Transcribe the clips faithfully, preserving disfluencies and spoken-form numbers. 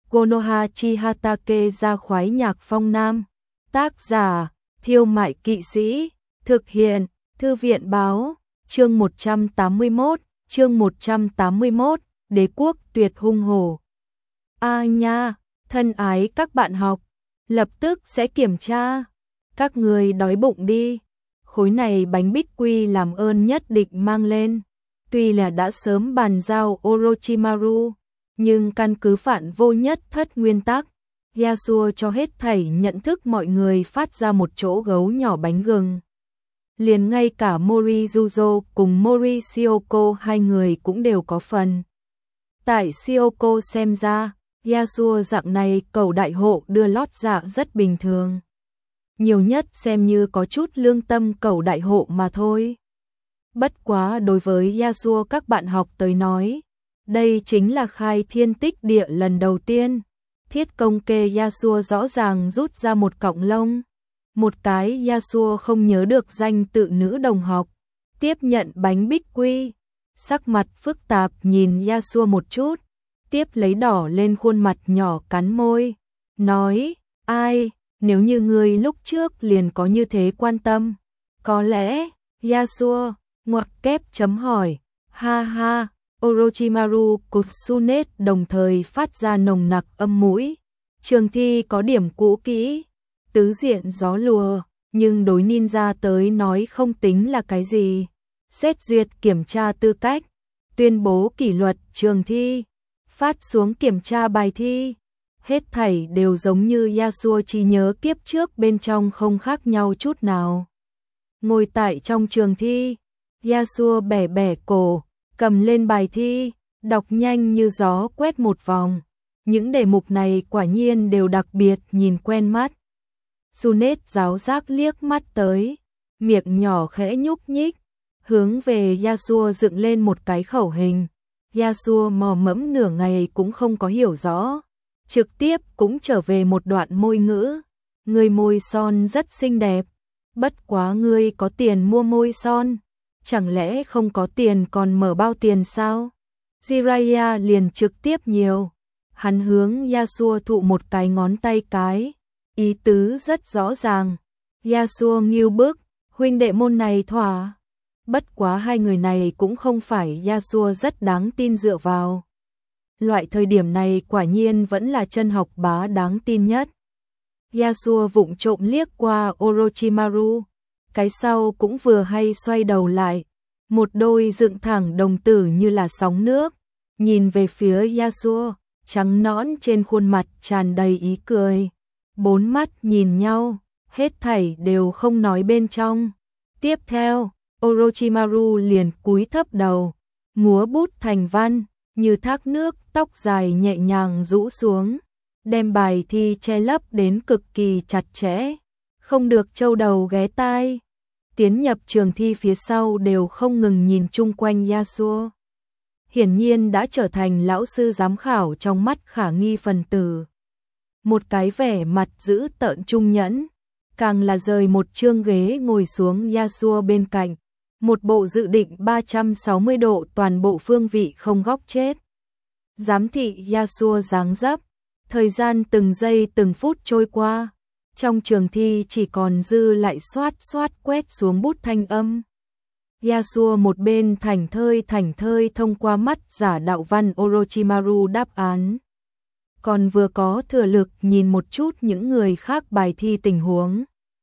Konoha Chihatake ra khoái nhạc phong nam. Tác giả, Thiêu Mại Kỵ Sĩ. Thực hiện, Thư viện Báo. Chương một trăm tám mươi mốt, chương một trăm tám mươi mốt, Đế quốc tuyệt hung hổ. A nha, thân ái các bạn học, lập tức sẽ kiểm tra. Các người đói bụng đi. Khối này bánh bích quy làm ơn nhất định mang lên. Tuy là đã sớm bàn giao Orochimaru, nhưng căn cứ phản vô nhất thất nguyên tắc, Yasuo cho hết thảy nhận thức mọi người phát ra một chỗ gấu nhỏ bánh gừng. Liền ngay cả Morijuzo cùng Mori Shioko hai người cũng đều có phần. Tại Shioko xem ra, Yasuo dạng này cầu đại hộ đưa lót dạ rất bình thường. Nhiều nhất xem như có chút lương tâm cầu đại hộ mà thôi. Bất quá đối với Yasuo các bạn học tới nói, đây chính là khai thiên tích địa lần đầu tiên. Thiết công kê Yasuo rõ ràng rút ra một cọng lông. Một cái Yasuo không nhớ được danh tự nữ đồng học. Tiếp nhận bánh bích quy. Sắc mặt phức tạp nhìn Yasuo một chút. Tiếp lấy đỏ lên khuôn mặt nhỏ cắn môi. Nói, ai, nếu như người lúc trước liền có như thế quan tâm. Có lẽ, Yasuo, ngoặc kép chấm hỏi. Ha ha. Orochimaru Kusunet đồng thời phát ra nồng nặc âm mũi. Trường thi có điểm cũ kỹ, tứ diện gió lùa, nhưng đối ninja tới nói không tính là cái gì. Xét duyệt kiểm tra tư cách, tuyên bố kỷ luật trường thi, phát xuống kiểm tra bài thi. Hết thảy đều giống như Yasuo trí nhớ kiếp trước bên trong không khác nhau chút nào. Ngồi tại trong trường thi, Yasuo bẻ bẻ cổ, cầm lên bài thi, đọc nhanh như gió quét một vòng. Những đề mục này quả nhiên đều đặc biệt nhìn quen mắt. Sunet giáo giác liếc mắt tới, miệng nhỏ khẽ nhúc nhích, hướng về Yasuo dựng lên một cái khẩu hình. Yasuo mò mẫm nửa ngày cũng không có hiểu rõ, trực tiếp cũng trở về một đoạn môi ngữ. Người môi son rất xinh đẹp, bất quá ngươi có tiền mua môi son. Chẳng lẽ không có tiền còn mở bao tiền sao? Jiraiya liền trực tiếp nhiều. Hắn hướng Yasuo thụ một cái ngón tay cái. Ý tứ rất rõ ràng. Yasuo nghiêu bức, huynh đệ môn này thỏa. Bất quá hai người này cũng không phải Yasuo rất đáng tin dựa vào. Loại thời điểm này quả nhiên vẫn là chân học bá đáng tin nhất. Yasuo vụng trộm liếc qua Orochimaru. Cái sau cũng vừa hay xoay đầu lại, một đôi dựng thẳng đồng tử như là sóng nước, nhìn về phía Yasuo, trắng nõn trên khuôn mặt tràn đầy ý cười. Bốn mắt nhìn nhau, hết thảy đều không nói bên trong. Tiếp theo, Orochimaru liền cúi thấp đầu, múa bút thành văn, như thác nước, tóc dài nhẹ nhàng rũ xuống, đem bài thi che lấp đến cực kỳ chặt chẽ, không được trâu đầu ghé tai. Tiến nhập trường thi phía sau đều không ngừng nhìn chung quanh Yasuo. Hiển nhiên đã trở thành lão sư giám khảo trong mắt khả nghi phần tử. Một cái vẻ mặt giữ tợn trung nhẫn, càng là rời một chương ghế ngồi xuống Yasuo bên cạnh. Một bộ dự định ba trăm sáu mươi độ toàn bộ phương vị không góc chết. Giám thị Yasuo dáng dấp, thời gian từng giây từng phút trôi qua. Trong trường thi chỉ còn dư lại xoát xoát quét xuống bút thanh âm. Yasuo một bên thảnh thơi thảnh thơi thông qua mắt giả đạo văn Orochimaru đáp án. Còn vừa có thừa lực nhìn một chút những người khác bài thi tình huống.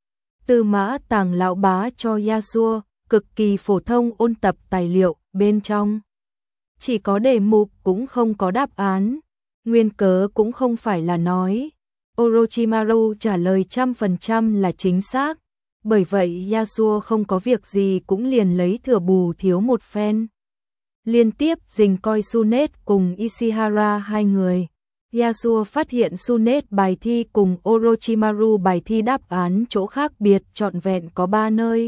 Tư mã tàng lão bá cho Yasuo, cực kỳ phổ thông ôn tập tài liệu, bên trong chỉ có đề mục cũng không có đáp án. Nguyên cớ cũng không phải là nói Orochimaru trả lời trăm phần trăm là chính xác, bởi vậy Yasuo không có việc gì cũng liền lấy thừa bù thiếu một phen. Liên tiếp dình coi Sunet cùng Ishihara hai người, Yasuo phát hiện Sunet bài thi cùng Orochimaru bài thi đáp án chỗ khác biệt trọn vẹn có ba nơi,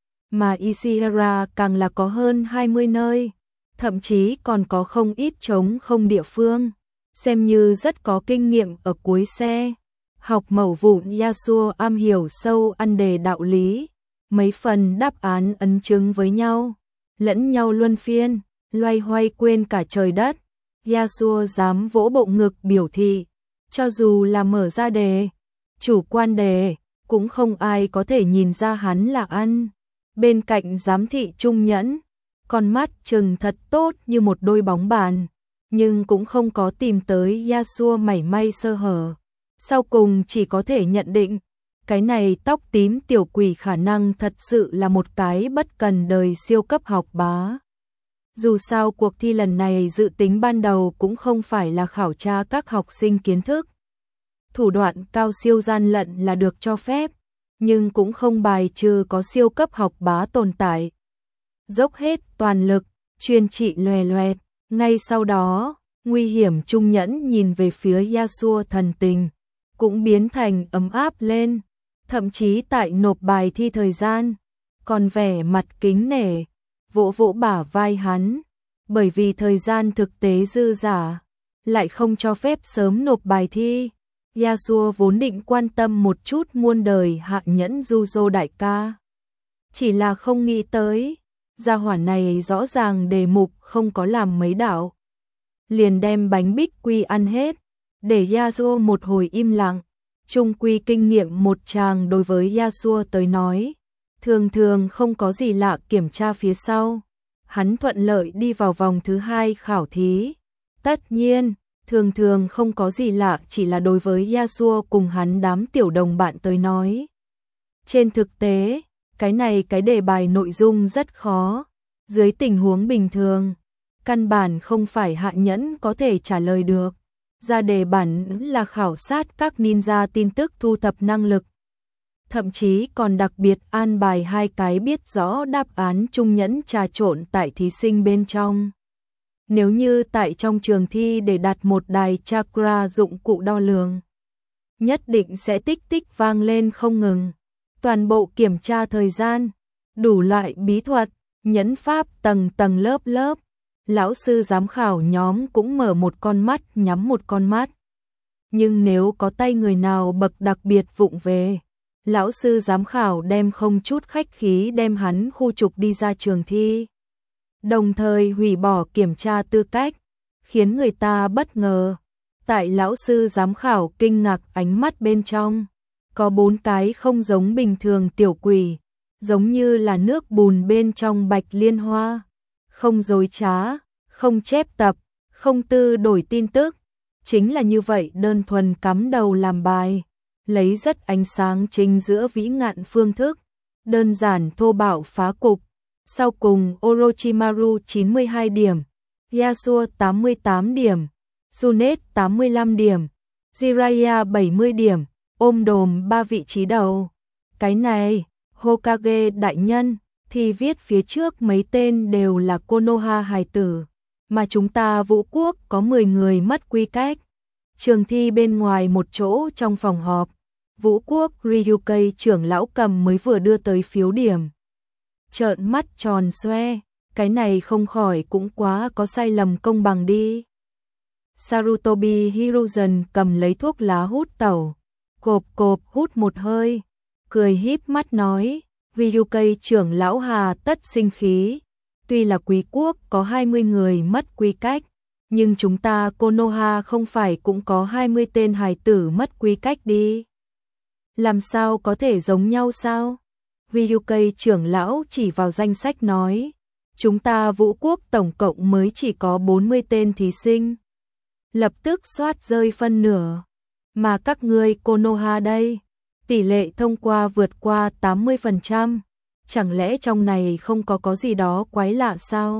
mà Ishihara càng là có hơn hai mươi nơi, thậm chí còn có không ít trống không địa phương. Xem như rất có kinh nghiệm ở cuối xe. Học mẩu vụn Yasuo am hiểu sâu ăn đề đạo lý. Mấy phần đáp án ấn chứng với nhau, lẫn nhau luân phiên, loay hoay quên cả trời đất. Yasuo dám vỗ bộ ngực biểu thị, Cho dù là mở ra đề, chủ quan đề, cũng không ai có thể nhìn ra hắn là ăn. Bên cạnh giám thị Trung Nhẫn, con mắt trừng thật tốt như một đôi bóng bàn, nhưng cũng không có tìm tới Yasuo mảy may sơ hở. Sau cùng chỉ có thể nhận định, cái này tóc tím tiểu quỷ khả năng thật sự là một cái bất cần đời siêu cấp học bá. Dù sao cuộc thi lần này dự tính ban đầu cũng không phải là khảo tra các học sinh kiến thức. Thủ đoạn cao siêu gian lận là được cho phép, nhưng cũng không bài trừ có siêu cấp học bá tồn tại. Dốc hết toàn lực, chuyên trị loè loẹt. Ngay sau đó, nguy hiểm Trung Nhẫn nhìn về phía Yasuo thần tình, cũng biến thành ấm áp lên. Thậm chí tại nộp bài thi thời gian, còn vẻ mặt kính nể, vỗ vỗ bả vai hắn, bởi vì thời gian thực tế dư dả, lại không cho phép sớm nộp bài thi. Yasuo vốn định quan tâm một chút muôn đời hạ nhẫn Juzo đại ca, chỉ là không nghĩ tới, gia hỏa này rõ ràng đề mục không có làm mấy đạo, liền đem bánh bích quy ăn hết, để Yasuo một hồi im lặng. Trung quy kinh nghiệm một tràng đối với Yasuo tới nói, thường thường không có gì lạ. Kiểm tra phía sau, hắn thuận lợi đi vào vòng thứ hai khảo thí. Tất nhiên, thường thường không có gì lạ chỉ là đối với Yasuo cùng hắn đám tiểu đồng bạn tới nói. Trên thực tế, cái này cái đề bài nội dung rất khó, dưới tình huống bình thường, căn bản không phải hạ nhẫn có thể trả lời được. Ra đề bản là khảo sát các ninja tin tức thu thập năng lực. Thậm chí còn đặc biệt an bài hai cái biết rõ đáp án Trung Nhẫn trà trộn tại thí sinh bên trong. Nếu như tại trong trường thi để đặt một đài chakra dụng cụ đo lường, nhất định sẽ tích tích vang lên không ngừng. Toàn bộ kiểm tra thời gian, đủ loại bí thuật, nhẫn pháp tầng tầng lớp lớp. Lão sư giám khảo nhóm cũng mở một con mắt nhắm một con mắt. Nhưng nếu có tay người nào bậc đặc biệt vụng về, lão sư giám khảo đem không chút khách khí đem hắn khu trục đi ra trường thi. Đồng thời hủy bỏ kiểm tra tư cách, khiến người ta bất ngờ. Tại lão sư giám khảo kinh ngạc ánh mắt bên trong, có bốn cái không giống bình thường tiểu quỷ, giống như là nước bùn bên trong bạch liên hoa. Không dối trá, không chép tập, không tư đổi tin tức, chính là như vậy đơn thuần cắm đầu làm bài, lấy rất ánh sáng chính giữa vĩ ngạn phương thức, đơn giản thô bạo phá cục. Sau cùng Orochimaru chín mươi hai điểm, Yasuo tám mươi tám điểm, Junet tám mươi lăm điểm, Jiraiya bảy mươi điểm, ôm đồm ba vị trí đầu. Cái này, Hokage đại nhân, thì viết phía trước mấy tên đều là Konoha hài tử, mà chúng ta Vũ Quốc có mười người mất quy cách. Trường thi bên ngoài một chỗ trong phòng họp, Vũ Quốc Ryukei trưởng lão cầm mới vừa đưa tới phiếu điểm. Trợn mắt tròn xoe, cái này không khỏi cũng quá có sai lầm công bằng đi. Sarutobi Hiruzen cầm lấy thuốc lá hút tẩu, cộp cộp hút một hơi, cười híp mắt nói, Ryukei trưởng lão hà tất sinh khí, tuy là quý quốc có hai mươi người mất quy cách, nhưng chúng ta Konoha không phải cũng có hai mươi tên hài tử mất quy cách đi. Làm sao có thể giống nhau sao? Ryukei trưởng lão chỉ vào danh sách nói, chúng ta Vũ Quốc tổng cộng mới chỉ có bốn mươi tên thí sinh. Lập tức soát rơi phân nửa, mà các ngươi Konoha đây, tỷ lệ thông qua vượt qua tám mươi phần trăm, chẳng lẽ trong này không có có gì đó quái lạ sao?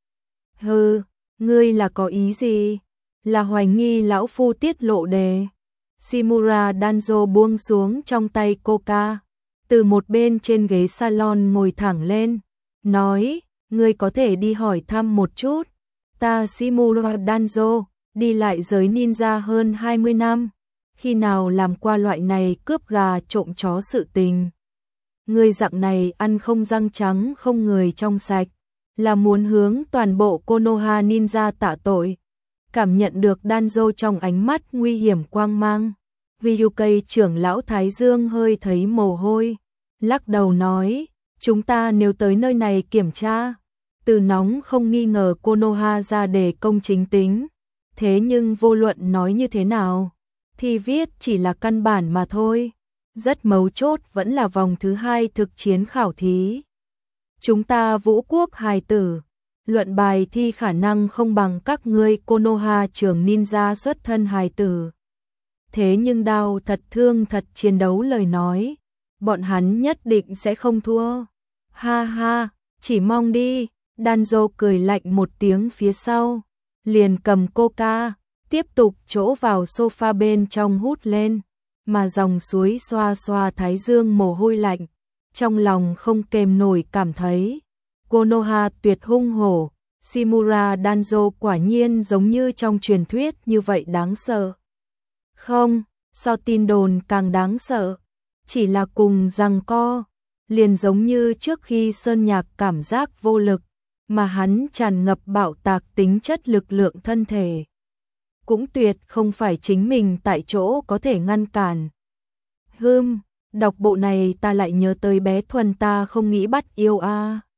Hừ, ngươi là có ý gì? Là hoài nghi lão phu tiết lộ đề. Shimura Danzo buông xuống trong tay coca, từ một bên trên ghế salon ngồi thẳng lên, nói, ngươi có thể đi hỏi thăm một chút, ta Shimura Danzo, đi lại giới ninja hơn hai mươi năm, khi nào làm qua loại này cướp gà trộm chó sự tình. Ngươi dạng này ăn không răng trắng không người trong sạch, là muốn hướng toàn bộ Konoha ninja tạ tội. Cảm nhận được Danzo trong ánh mắt nguy hiểm quang mang, Ryukei trưởng lão Thái Dương hơi thấy mồ hôi, lắc đầu nói, chúng ta nếu tới nơi này kiểm tra, từ nóng không nghi ngờ Konoha ra đề công chính tính, thế nhưng vô luận nói như thế nào, thì viết chỉ là căn bản mà thôi. Rất mấu chốt vẫn là vòng thứ hai thực chiến khảo thí. Chúng ta Vũ Quốc hài tử, luận bài thi khả năng không bằng các ngươi Konoha trường ninja xuất thân hài tử. Thế nhưng đau thật thương thật chiến đấu lời nói, bọn hắn nhất định sẽ không thua. Ha ha, chỉ mong đi. Danzo cười lạnh một tiếng phía sau, liền cầm coca, tiếp tục chỗ vào sofa bên trong hút lên, mà dòng suối xoa xoa thái dương mồ hôi lạnh, trong lòng không kềm nổi cảm thấy Konoha tuyệt hung hổ, Shimura Danzo quả nhiên giống như trong truyền thuyết như vậy đáng sợ. Không, so tin đồn càng đáng sợ, chỉ là cùng giằng co, liền giống như trước khi Sơn Nhạc cảm giác vô lực, mà hắn tràn ngập bạo tạc tính chất lực lượng thân thể. Cũng tuyệt không phải chính mình tại chỗ có thể ngăn cản. Hưm, đọc bộ này ta lại nhớ tới bé Thuần ta không nghĩ bắt yêu a.